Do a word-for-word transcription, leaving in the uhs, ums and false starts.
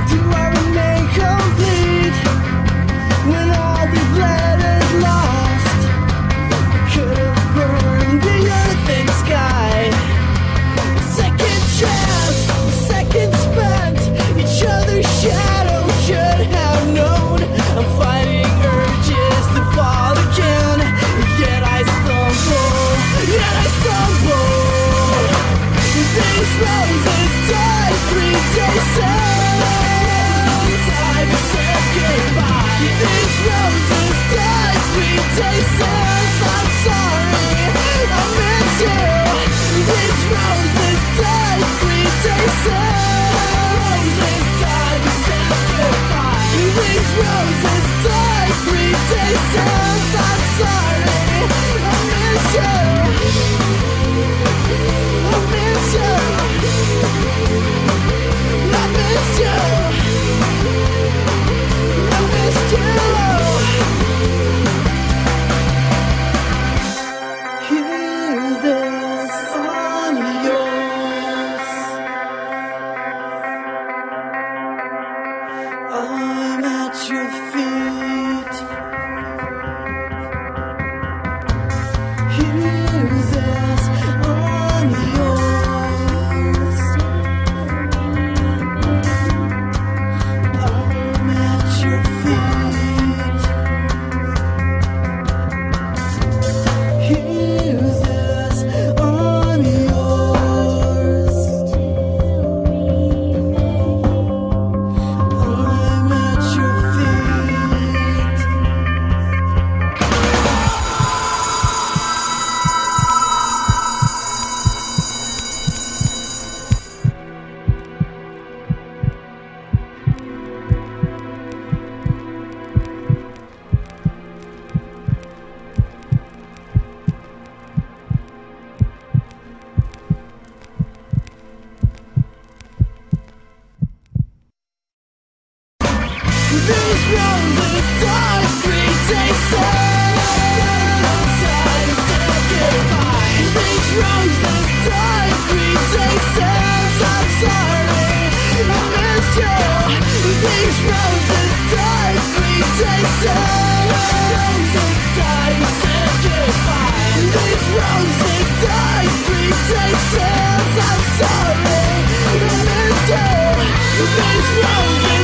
Do I remain complete when all the blood is lost? Could have burned the earth and sky. Second chance, second spent. Each other's shadow should have known. I'm fighting urges to fall again. Yet I stumble, yet I stumble. These roses die three days since I've said goodbye. These roses die three days since I'm sorry I miss you. These roses die three days since Roses die, we said goodbye. These roses die three days since I'm sorry I miss you. I miss you. I miss you. I miss you. Hear this on yours. I'm at your feet. Hear this on yours. I'm at your feet. Hear this on yours. I'm at your feet. These roses die three days since I said goodbye. These roses die three days since I'm sorry I missed you. These roses die three days since Roses die, we said goodbye. These roses die three days since I'm sorry I missed you. These roses